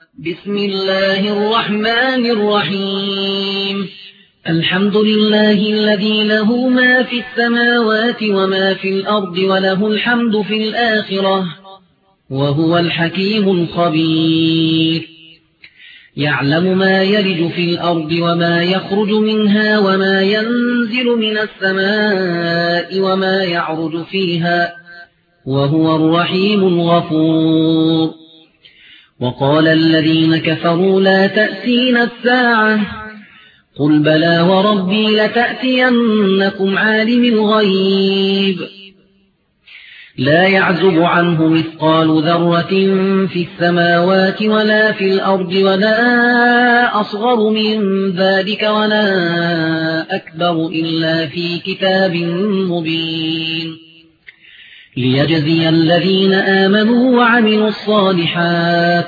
بسم الله الرحمن الرحيم. الحمد لله الذي له ما في السماوات وما في الأرض وله الحمد في الآخرة وهو الحكيم الخبير. يعلم ما يلج في الأرض وما يخرج منها وما ينزل من السماء وما يعرج فيها وهو الرحيم الغفور. وقال الذين كفروا لا تأتينا الساعة قل بلى وربي لتأتينكم عالم الغيب لا يعزب عنه مثقال ذرة في السماوات ولا في الأرض ولا أصغر من ذلك ولا أكبر إلا في كتاب مبين ليجزي الذين آمنوا وعملوا الصالحات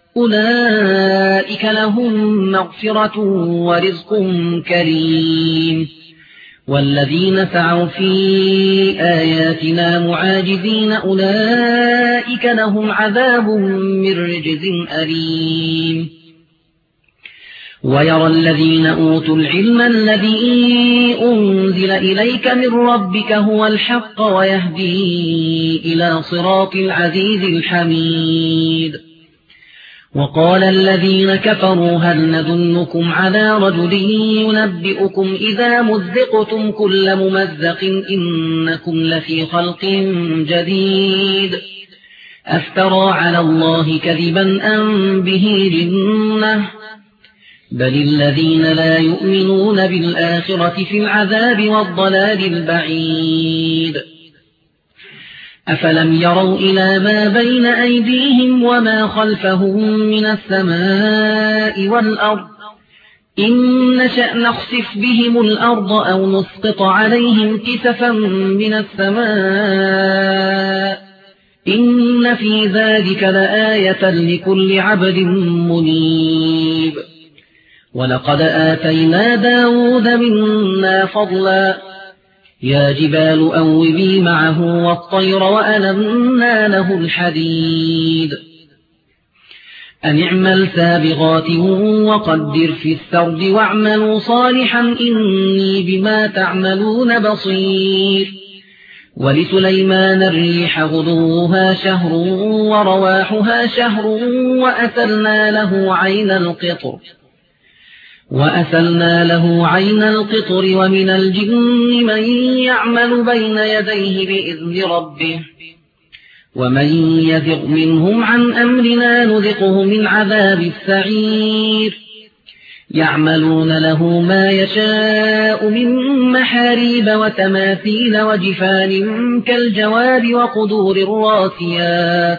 أولئك لهم مغفرة ورزق كريم. والذين سعوا في آياتنا معاجزين أولئك لهم عذاب من رجز أليم. ويرى الذين أوتوا العلم الذي أنزل إليك من ربك هو الحق ويهدي إلى صراط العزيز الحميد. وقال الذين كفروا هل ندلكم على رجل ينبئكم إذا مزقتم كل ممزق إنكم لفي خلق جديد أفترى على الله كذبا أم به جنة بل الذين لا يؤمنون بالآخرة في العذاب والضلال البعيد. أفلم يروا إلى ما بين أيديهم وما خلفهم من السماء والأرض إن نشأ نخسف بهم الأرض أو نسقط عليهم كسفا من السماء إن في ذلك لآية لكل عبد منيب. ولقد آتينا داود منا فضلا يا جبال أوبي معه والطير وألنا له الحديد أن اعمل سابغات وقدر في السرد واعملوا صالحا إني بما تعملون بصير. ولسليمان الريح غدوها شهر ورواحها شهر وأسلنا له عين القطر ومن الجن من يعمل بين يديه بإذن ربه ومن يزغ منهم عن أمرنا نذقه من عذاب السعير. يعملون له ما يشاء من محاريب وتماثيل وجفان كالجواب وقدور الراسيات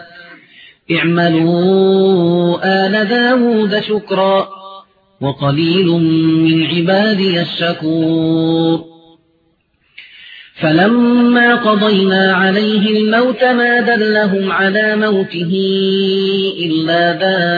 اعملوا آل داود شكرا وقليل من عبادي الشكور. فلما قضينا عليه الموت ما دلهم على موته إلا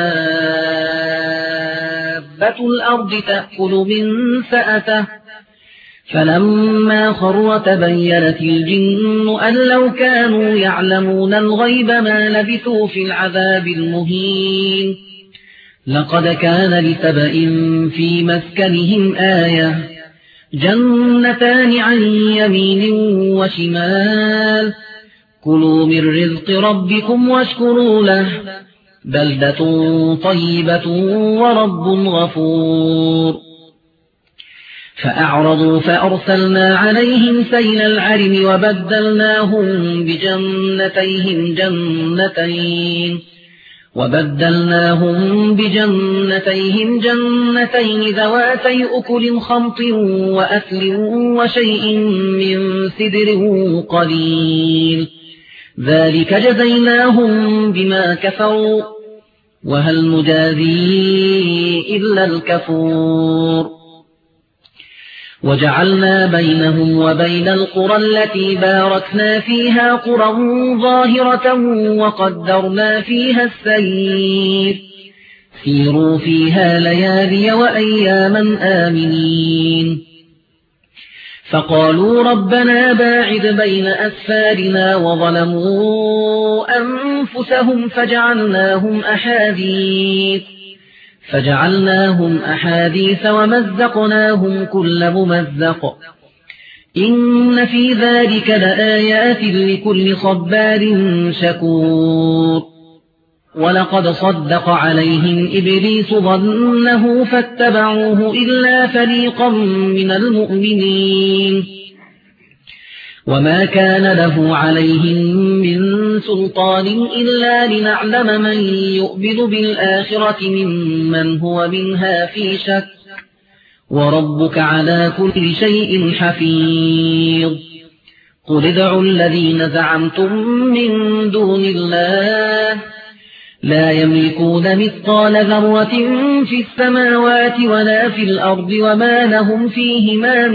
دابة الأرض تأكل من سأته فلما خر تبينت الجن أن لو كانوا يعلمون الغيب ما لبثوا في العذاب المهين. لقد كان لسبإ في مسكنهم آية جنتان عن يمين وشمال كلوا من رزق ربكم واشكروا له بلدة طيبة ورب غفور. فأعرضوا فأرسلنا عليهم سيل العرم وبدلناهم بجنتيهم جنتين ذواتي أكل خمط وأثل وشيء من سدر قليل ذلك جزيناهم بما كفروا وهل نجازي إلا الكفور. وجعلنا بينهم وبين القرى التي باركنا فيها قرى ظاهرة وقدرنا فيها السير سيروا فيها ليالي وأياما آمنين. فقالوا ربنا باعد بين أسفارنا وظلموا أنفسهم فجعلناهم أحاديث ومزقناهم كل ممزق إن في ذلك لآيات لكل صبار شكور ولقد صدق عليهم إبليس ظنه فاتبعوه إلا فريقا من المؤمنين وما كان له عليهم من سلطان إلا لنعلم من يؤمن بالآخرة ممن هو منها في شك وربك على كل شيء حفيظ قل ادعوا الذين زعمتم من دون الله لا يملكون مثقال ذرة في السماوات ولا في الأرض وما لهم فيهما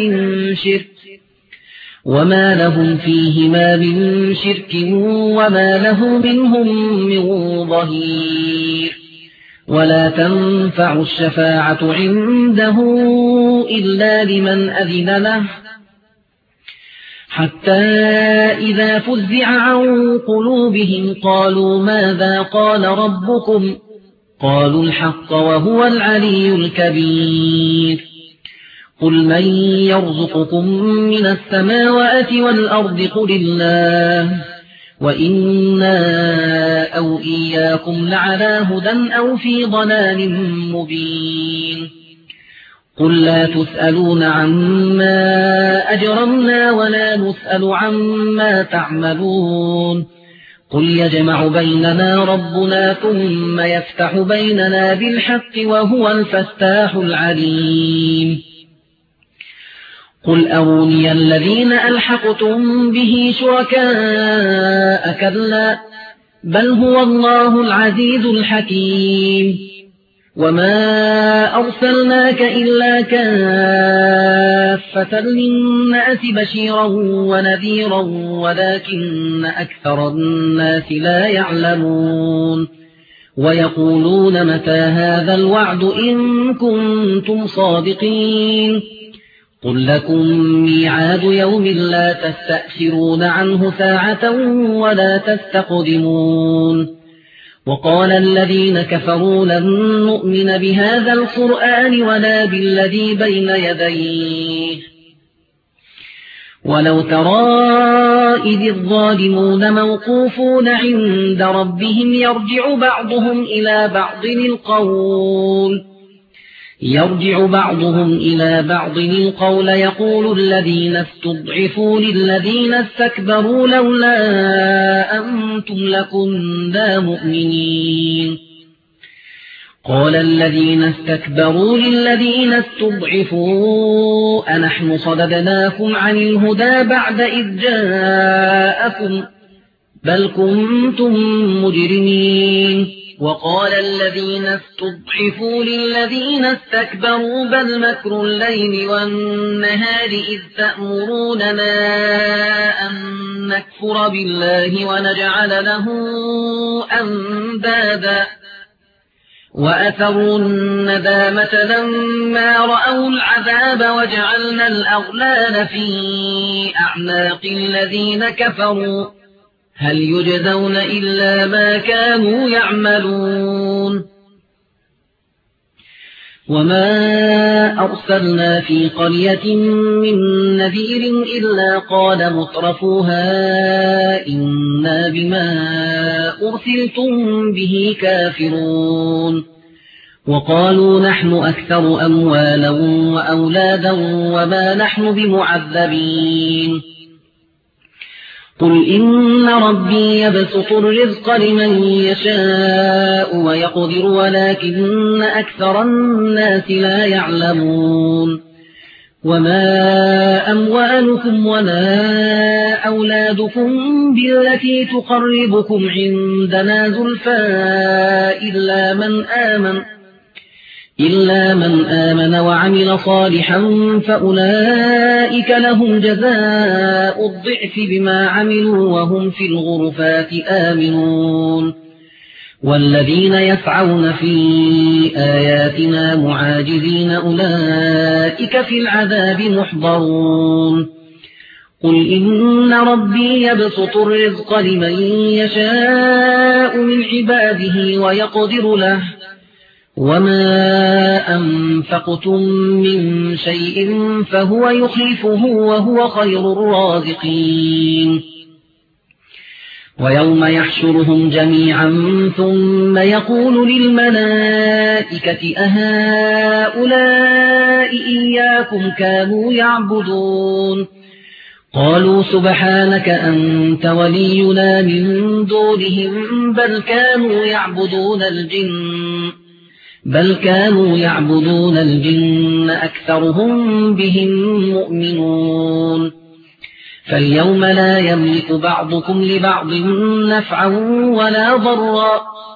من شرك وما له منهم من ظهير ولا تنفع الشفاعة عنده إلا لمن أذن له حتى إذا فزع عن قلوبهم قالوا ماذا قال ربكم قالوا الحق وهو العلي الكبير قل من يرزقكم من السماوات والأرض قل الله وإنا أو إياكم لعلى هدى أو في ضلال مبين قل لا تسألون عما أجرمنا ولا نسأل عما تعملون قل يجمع بيننا ربنا ثم يفتح بيننا بالحق وهو الفتاح العليم قل أروني الذين ألحقتم به شركاء كلا بل هو الله العزيز الحكيم وما أرسلناك إلا كافة للناس بشيرا ونذيرا ولكن أكثر الناس لا يعلمون ويقولون متى هذا الوعد إن كنتم صادقين قل لكم ميعاد يوم لا تستأخرون عنه ساعة ولا تستقدمون وقال الذين كفروا لن نؤمن بهذا القرآن ولا بالذي بين يديه ولو ترى إذ الظالمون موقوفون عند ربهم يرجع بعضهم إلى بعض القول يقول الذين استضعفوا للذين استكبروا لولا أنتم لكنا مؤمنين قال الذين استكبروا للذين استضعفوا أنحن صددناكم عن الهدى بعد إذ جاءكم بل كنتم مجرمين وقال الذين استضعفوا للذين استكبروا بل مكر الليل والنهار إذ تأمروننا أن نكفر بالله ونجعل له أندادا وأثروا الندامة لما رأوا العذاب وجعلنا الأغلال في أعناق الذين كفروا هل يجزون إلا ما كانوا يعملون وما أرسلنا في قرية من نذير إلا قال مترفوها إنا بما أرسلتم به كافرون وقالوا نحن أكثر أموالا وأولادا وما نحن بمعذبين قل إن ربي يبسط الرزق لمن يشاء ويقدر ولكن أكثر الناس لا يعلمون وما أموالكم ولا أولادكم بالتي تقربكم عندنا زلفى إلا من آمن وعمل صالحا فأولئك لهم جزاء الضعف بما عملوا وهم في الغرفات آمنون والذين يسعون في آياتنا معاجزين أولئك في العذاب محضرون قل إن ربي يبسط الرزق لمن يشاء من عباده ويقدر له وما أنفقتم من شيء فهو يخلفه وهو خير الرازقين ويوم يحشرهم جميعا ثم يقول للملائكة أهؤلاء إياكم كانوا يعبدون قالوا سبحانك أنت ولينا من دونهم بل كانوا يعبدون الجن أكثرهم بهم مؤمنون فاليوم لا يملك بعضكم لبعض نفعا ولا ضرا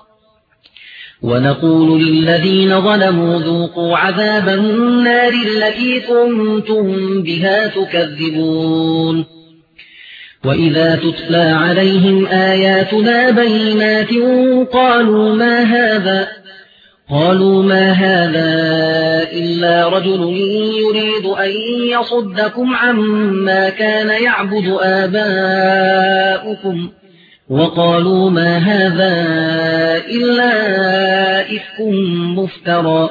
ونقول للذين ظلموا ذوقوا عذاب النار التي كنتم بها تكذبون وإذا تتلى عليهم آياتنا بينات قالوا ما هذا إلا رجل يريد أن يصدكم عما كان يعبد آباؤكم وقالوا ما هذا إلا إفك مفترى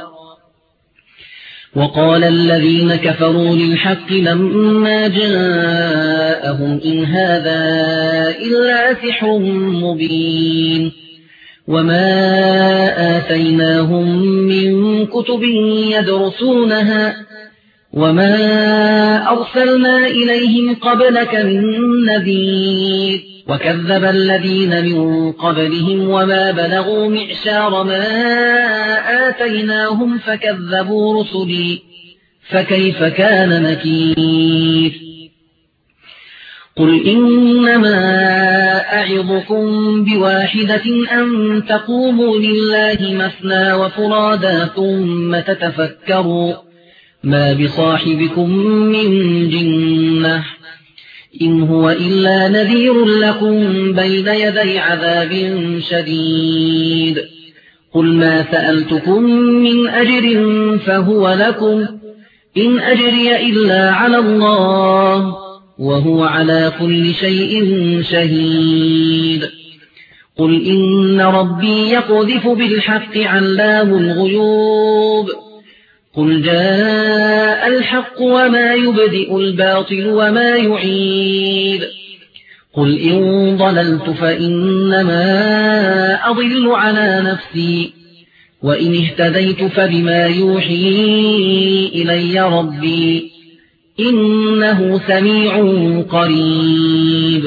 وقال الذين كفروا للحق لما جاءهم إن هذا إلا سحر مبين وما آتيناهم من كتب يدرسونها وما أرسلنا إليهم قبلك من نذير وكذب الذين من قبلهم وما بلغوا معشار ما آتيناهم فكذبوا رسلي فكيف كان نكير قل إنما أعظكم بواحدة أن تقوموا لله مثنى وفرادا ثم تتفكروا ما بصاحبكم من جنة إن هو إلا نذير لكم بين يدي عذاب شديد قل ما سألتكم من أجر فهو لكم إن أجري إلا على الله وهو على كل شيء شهيد قل إن ربي يقذف بالحق علام الغيوب قل جاء الحق وما يبدئ الباطل وما يعيد قل إن ضللت فإنما أضل على نفسي وإن اهتديت فبما يوحي إلي ربي إنه سميع قريب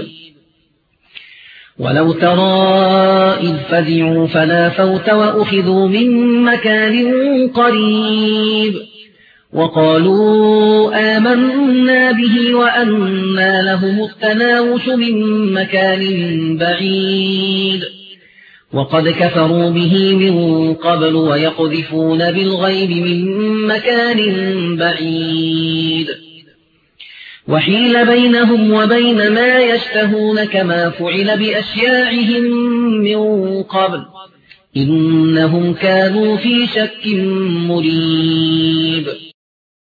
ولو ترى إذ فزعوا فلا فوت وأخذوا من مكان قريب وقالوا آمنا به وأنى لهم التناوش من مكان بعيد وقد كفروا به من قبل ويقذفون بالغيب من مكان بعيد وحيل بينهم وبين ما يشتهون كما فعل بأشياعهم من قبل إنهم كانوا في شك مريب